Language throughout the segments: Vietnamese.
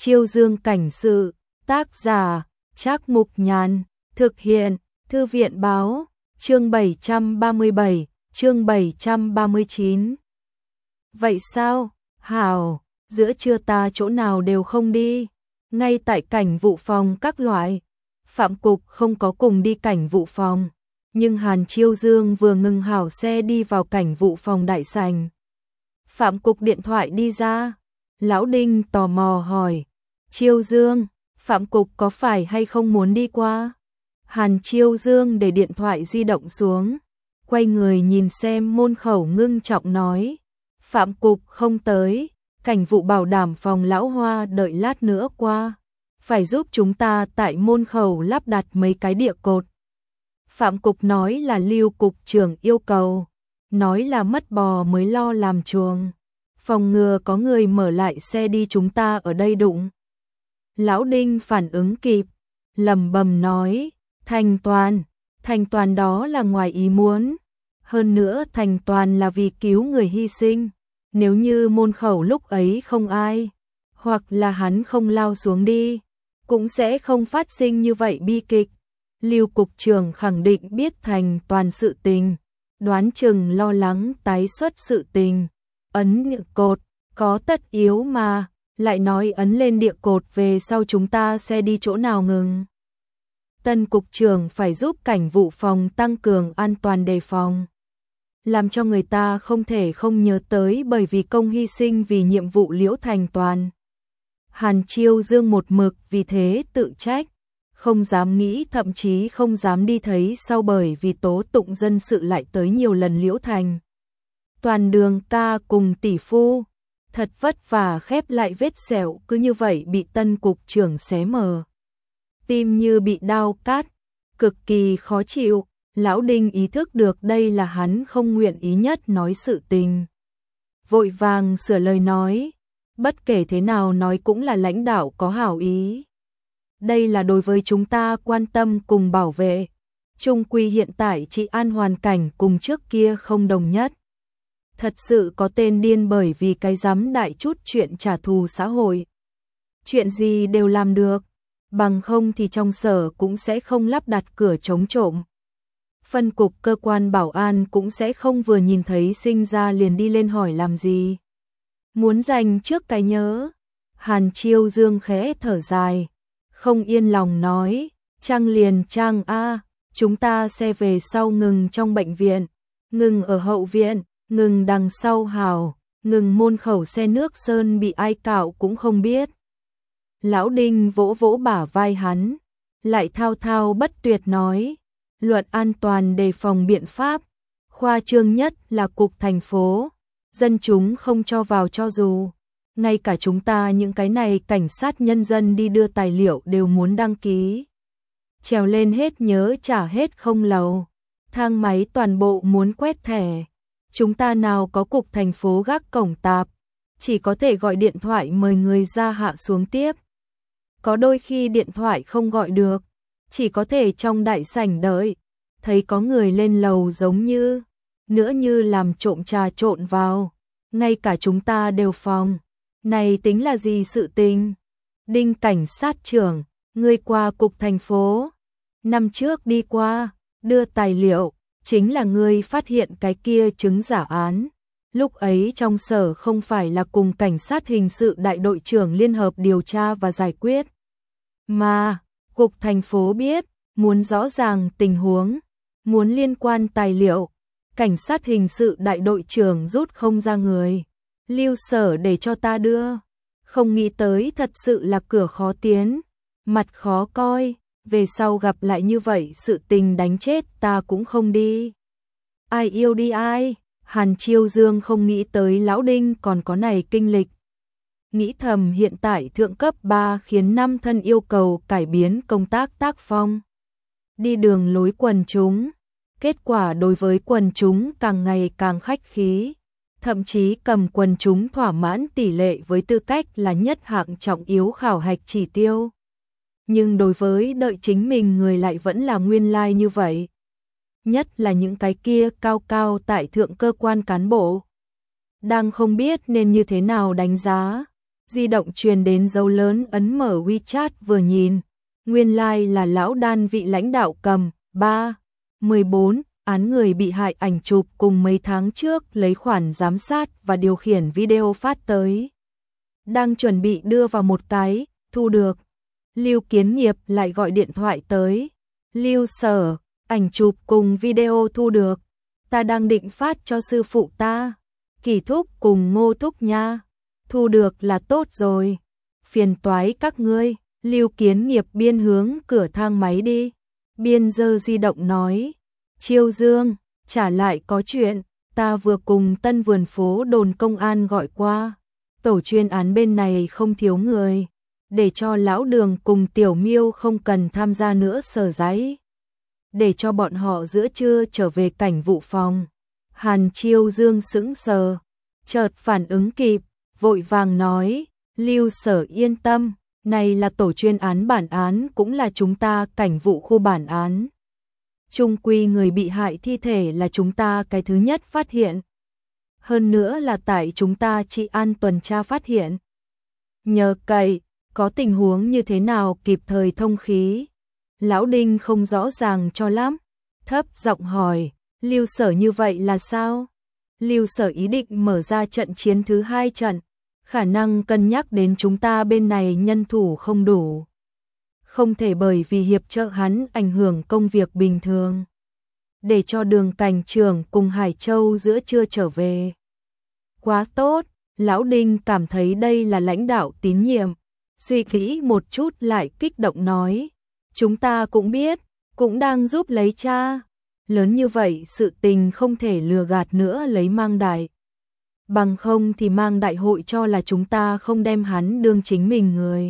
Chiêu Dương cảnh sự, tác giả, Trác Mục Nhàn, thực hiện, Thư viện báo, chương 737, chương 739. Vậy sao, hảo, giữa trưa ta chỗ nào đều không đi, ngay tại cảnh vụ phòng các loại. Phạm Cục không có cùng đi cảnh vụ phòng, nhưng Hàn Chiêu Dương vừa ngừng hảo xe đi vào cảnh vụ phòng đại sảnh. Phạm Cục điện thoại đi ra, Lão Đinh tò mò hỏi, Chiêu Dương, Phạm Cục có phải hay không muốn đi qua? Hàn Chiêu Dương để điện thoại di động xuống, quay người nhìn xem môn khẩu ngưng trọng nói, Phạm Cục không tới, cảnh vụ bảo đảm phòng Lão Hoa đợi lát nữa qua, phải giúp chúng ta tại môn khẩu lắp đặt mấy cái địa cột. Phạm Cục nói là Lưu Cục trưởng yêu cầu, nói là mất bò mới lo làm chuồng, phòng ngừa có người mở lại xe đi chúng ta ở đây đụng. Lão Đinh phản ứng kịp, lẩm bẩm nói, thành toàn đó là ngoài ý muốn, hơn nữa thành toàn là vì cứu người hy sinh, nếu như môn khẩu lúc ấy không ai, hoặc là hắn không lao xuống đi, cũng sẽ không phát sinh như vậy bi kịch. Lưu Cục trưởng khẳng định biết thành toàn sự tình, đoán chừng lo lắng tái xuất sự tình, ấn địa cột, có tất yếu mà, lại nói ấn lên địa cột về sau chúng ta sẽ đi chỗ nào ngừng. Tân Cục trưởng phải giúp cảnh vụ phòng tăng cường an toàn đề phòng, làm cho người ta không thể không nhớ tới bởi vì công hy sinh vì nhiệm vụ Liễu thành toàn. Hàn Chiêu Dương một mực vì thế tự trách, không dám nghĩ thậm chí không dám đi thấy sau bởi vì tố tụng dân sự lại tới nhiều lần Liễu thành. Toàn đường ca cùng tỷ phu, thật vất vả khép lại vết sẹo cứ như vậy bị Tân Cục trưởng xé mở. Tim như bị đao cắt, cực kỳ khó chịu, Lão Đinh ý thức được đây là hắn không nguyện ý nhất nói sự tình. Vội vàng sửa lời nói, bất kể thế nào nói cũng là lãnh đạo có hảo ý. Đây là đối với chúng ta quan tâm cùng bảo vệ. Chung quy hiện tại trị an hoàn cảnh cùng trước kia không đồng nhất. Thật sự có tên điên bởi vì cái dám đại chút chuyện trả thù xã hội. Chuyện gì đều làm được, bằng không thì trong sở cũng sẽ không lắp đặt cửa chống trộm. Phân cục cơ quan bảo an cũng sẽ không vừa nhìn thấy sinh ra liền đi lên hỏi làm gì. Muốn dành trước cái nhớ. Hàn Chiêu Dương khẽ thở dài, không yên lòng nói, Trang liền Trang a, chúng ta sẽ về sau ngừng trong bệnh viện, ngừng ở hậu viện, ngừng đằng sau hào, ngừng môn khẩu xe nước sơn bị ai cạo cũng không biết. Lão Đinh vỗ vỗ bả vai hắn, lại thao thao bất tuyệt nói, luật an toàn đề phòng biện pháp, khoa trương nhất là cục thành phố, dân chúng không cho vào cho dù. Ngay cả chúng ta những cái này cảnh sát nhân dân đi đưa tài liệu đều muốn đăng ký. Trèo lên hết nhớ trả hết không lầu. Thang máy toàn bộ muốn quét thẻ. Chúng ta nào có cục thành phố gác cổng tạp, chỉ có thể gọi điện thoại mời người ra hạ xuống tiếp. Có đôi khi điện thoại không gọi được, chỉ có thể trong đại sảnh đợi. Thấy có người lên lầu giống như, nữa như làm trộm trà trộn vào. Ngay cả chúng ta đều phòng. Này tính là gì sự tình? Đinh cảnh sát trưởng, ngươi qua cục thành phố. Năm trước đi qua, đưa tài liệu, chính là ngươi phát hiện cái kia chứng giả án. Lúc ấy trong sở không phải là cùng cảnh sát hình sự đại đội trưởng liên hợp điều tra và giải quyết. Mà, cục thành phố biết, muốn rõ ràng tình huống, muốn liên quan tài liệu, cảnh sát hình sự đại đội trưởng rút không ra người. Lưu sở để cho ta đưa, không nghĩ tới thật sự là cửa khó tiến, mặt khó coi, về sau gặp lại như vậy sự tình đánh chết ta cũng không đi. Ai yêu đi ai, Hàn Chiêu Dương không nghĩ tới Lão Đinh còn có này kinh lịch. Nghĩ thầm hiện tại thượng cấp 3 khiến 5 thân yêu cầu cải biến công tác tác phong. Đi đường lối quần chúng, kết quả đối với quần chúng càng ngày càng khách khí. Thậm chí cầm quần chúng thỏa mãn tỷ lệ với tư cách là nhất hạng trọng yếu khảo hạch chỉ tiêu. Nhưng đối với đợi chính mình người lại vẫn là nguyên lai như vậy. Nhất là những cái kia cao cao tại thượng cơ quan cán bộ. Đang không biết nên như thế nào đánh giá. Di động truyền đến dấu lớn ấn mở WeChat vừa nhìn, nguyên lai là lão đan vị lãnh đạo cầm 314 án người bị hại ảnh chụp cùng mấy tháng trước lấy khoản giám sát và điều khiển video phát tới. Đang chuẩn bị đưa vào một cái, thu được. Lưu Kiến Nghiệp lại gọi điện thoại tới. Lưu Sở, ảnh chụp cùng video thu được. Ta đang định phát cho sư phụ ta. Kỳ Thúc cùng Ngô Thúc nha. Thu được là tốt rồi. Phiền toái các ngươi. Lưu Kiến Nghiệp biên hướng cửa thang máy đi. Biên giơ di động nói. Chiêu Dương, trả lại có chuyện. Ta vừa cùng Tân Vườn Phố đồn công an gọi qua. Tổ chuyên án bên này không thiếu người. Để cho lão Đường cùng Tiểu Miêu không cần tham gia nữa sở giấy. Để cho bọn họ giữa trưa trở về cảnh vụ phòng. Hàn Chiêu Dương sững sờ, chợt phản ứng kịp, vội vàng nói, Lưu Sở yên tâm, này là tổ chuyên án bản án cũng là chúng ta cảnh vụ khu bản án. Chung quy người bị hại thi thể là chúng ta cái thứ nhất phát hiện. Hơn nữa là tại chúng ta trị an tuần tra phát hiện. Nhờ cậy, có tình huống như thế nào kịp thời thông khí. Lão Đinh không rõ ràng cho lắm, thấp giọng hỏi, Lưu Sở như vậy là sao? Lưu Sở ý định mở ra trận chiến thứ 2 trận, khả năng cân nhắc đến chúng ta bên này nhân thủ không đủ. Không thể bởi vì hiệp trợ hắn ảnh hưởng công việc bình thường. Để cho Đường Cảnh trưởng cùng Hải Châu giữa trưa trở về. Quá tốt, Lão Đinh cảm thấy đây là lãnh đạo tín nhiệm. Suy nghĩ một chút lại kích động nói. Chúng ta cũng biết, cũng đang giúp lấy cha. Lớn như vậy sự tình không thể lừa gạt nữa lấy Mang Đại. Bằng không thì Mang Đại hội cho là chúng ta không đem hắn đương chính mình người.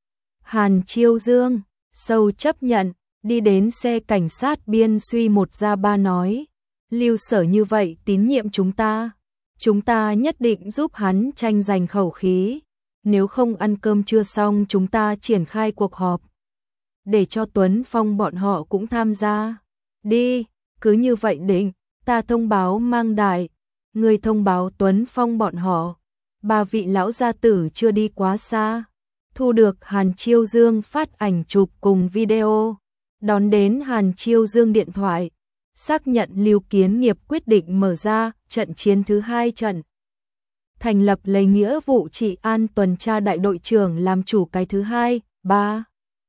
Hàn Chiêu Dương, sâu chấp nhận, đi đến xe cảnh sát biên suy một ra ba nói. Lưu Sở như vậy tín nhiệm chúng ta nhất định giúp hắn tranh giành khẩu khí. Nếu không ăn cơm chưa xong chúng ta triển khai cuộc họp. Để cho Tuấn Phong bọn họ cũng tham gia. Đi, cứ như vậy định, ta thông báo Mang Đại, người thông báo Tuấn Phong bọn họ. 3 vị lão gia tử chưa đi quá xa. Thu được Hàn Chiêu Dương phát ảnh chụp cùng video. Đón đến Hàn Chiêu Dương điện thoại. Xác nhận Lưu Kiến Nghiệp quyết định mở ra trận chiến thứ 2 trận. Thành lập lấy nghĩa vụ trị an tuần tra đại đội trưởng làm chủ cái thứ 2, 3.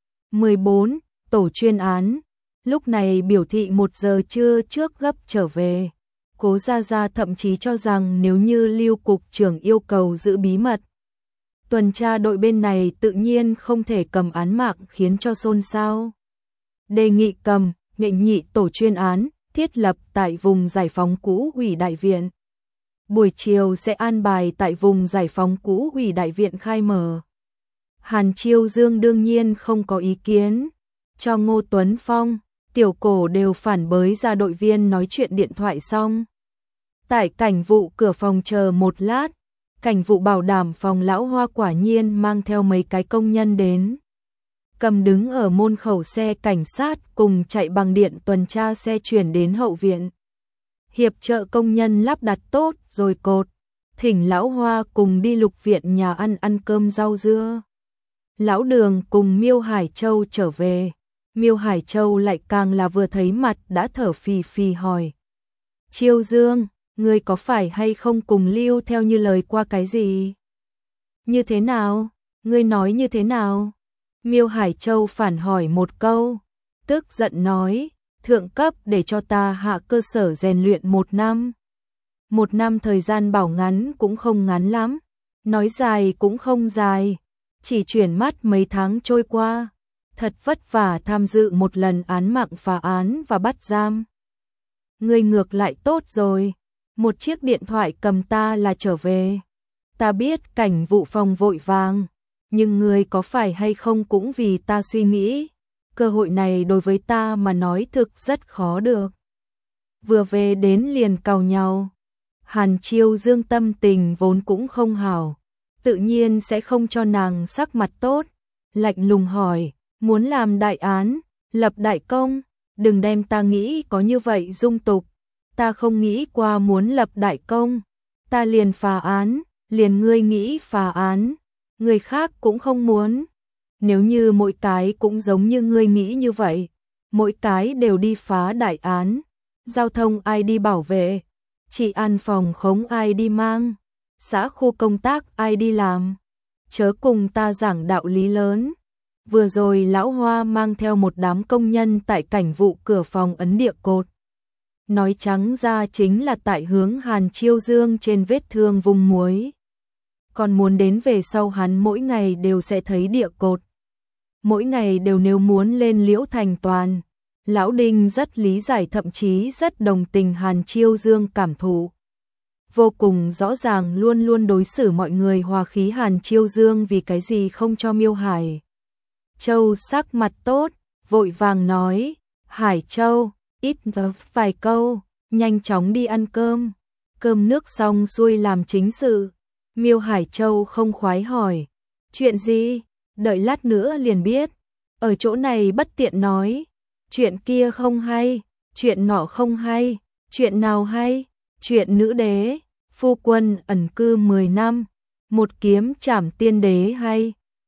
14, tổ chuyên án. Lúc này biểu thị 1 giờ trưa trước gấp trở về. Cố Gia Gia thậm chí cho rằng nếu như Lưu cục trưởng yêu cầu giữ bí mật, tuần tra đội bên này tự nhiên không thể cầm án mạng khiến cho xôn xao. Đề nghị cầm, nghệ nhị tổ chuyên án, thiết lập tại vùng giải phóng cũ ủy đại viện. Buổi chiều sẽ an bài tại vùng giải phóng cũ ủy đại viện khai mở. Hàn Chiêu Dương đương nhiên không có ý kiến. Cho Ngô Tuấn Phong, Tiểu Cổ đều phản bới ra đội viên nói chuyện điện thoại xong. Tại cảnh vụ cửa phòng chờ một lát, cảnh vụ bảo đảm phòng Lão Hoa quả nhiên mang theo mấy cái công nhân đến. Cầm đứng ở môn khẩu xe cảnh sát cùng chạy bằng điện tuần tra xe chuyển đến hậu viện. Hiệp trợ công nhân lắp đặt tốt rồi cột, thỉnh Lão Hoa cùng đi Lục viện nhà ăn cơm rau dưa. Lão Đường cùng Miêu Hải Châu trở về. Miêu Hải Châu lại càng là vừa thấy mặt đã thở phì phì hỏi. Chiêu Dương, ngươi có phải hay không cùng Lưu theo như lời qua cái gì? Như thế nào? Ngươi nói như thế nào? Miêu Hải Châu phản hỏi một câu, tức giận nói, thượng cấp để cho ta hạ cơ sở rèn luyện 1 năm. 1 năm thời gian bảo ngắn cũng không ngắn lắm, nói dài cũng không dài, chỉ chuyển mắt mấy tháng trôi qua, thật vất vả tham dự một lần án mạng phá án và bắt giam. Ngươi ngược lại tốt rồi, một chiếc điện thoại cầm ta là trở về. Ta biết cảnh vụ phòng vội vàng, nhưng ngươi có phải hay không cũng vì ta suy nghĩ, cơ hội này đối với ta mà nói thực rất khó được. Vừa về đến liền càu nhau. Hàn Chiêu Dương tâm tình vốn cũng không hảo, tự nhiên sẽ không cho nàng sắc mặt tốt, lạnh lùng hỏi, muốn làm đại án, lập đại công, đừng đem ta nghĩ có như vậy dung tục, ta không nghĩ qua muốn lập đại công, ta liền phá án, liền ngươi nghĩ phá án, người khác cũng không muốn. Nếu như mỗi cái cũng giống như ngươi nghĩ như vậy, mỗi cái đều đi phá đại án, giao thông ai đi bảo vệ, trị an phòng khống ai đi mang, xã khu công tác ai đi làm, chớ cùng ta giảng đạo lý lớn. Vừa rồi lão Hoa mang theo một đám công nhân tại cảnh vụ cửa phòng ấn địa cột. Nói trắng ra chính là tại hướng Hàn Chiêu Dương trên vết thương vùng muối. Còn muốn đến về sau hắn mỗi ngày đều sẽ thấy địa cột. Mỗi ngày đều nếu muốn lên Liễu Thành Toàn. Lão Đinh rất lý giải, thậm chí rất đồng tình Hàn Chiêu Dương cảm thụ. Vô cùng rõ ràng, luôn luôn đối xử mọi người hòa khí. Hàn Chiêu Dương vì cái gì không cho Miêu Hải Châu sắc mặt tốt, vội vàng nói, Hải Châu, ít vài câu, nhanh chóng đi ăn cơm. Cơm nước xong xuôi làm chính sự. Miêu Hải Châu không khoái hỏi, chuyện gì, đợi lát nữa liền biết. Ở chỗ này bất tiện nói, chuyện kia không hay, chuyện nọ không hay, chuyện nào hay, chuyện nữ đế, phu quân ẩn cư 10 năm, một kiếm trảm tiên đế hay.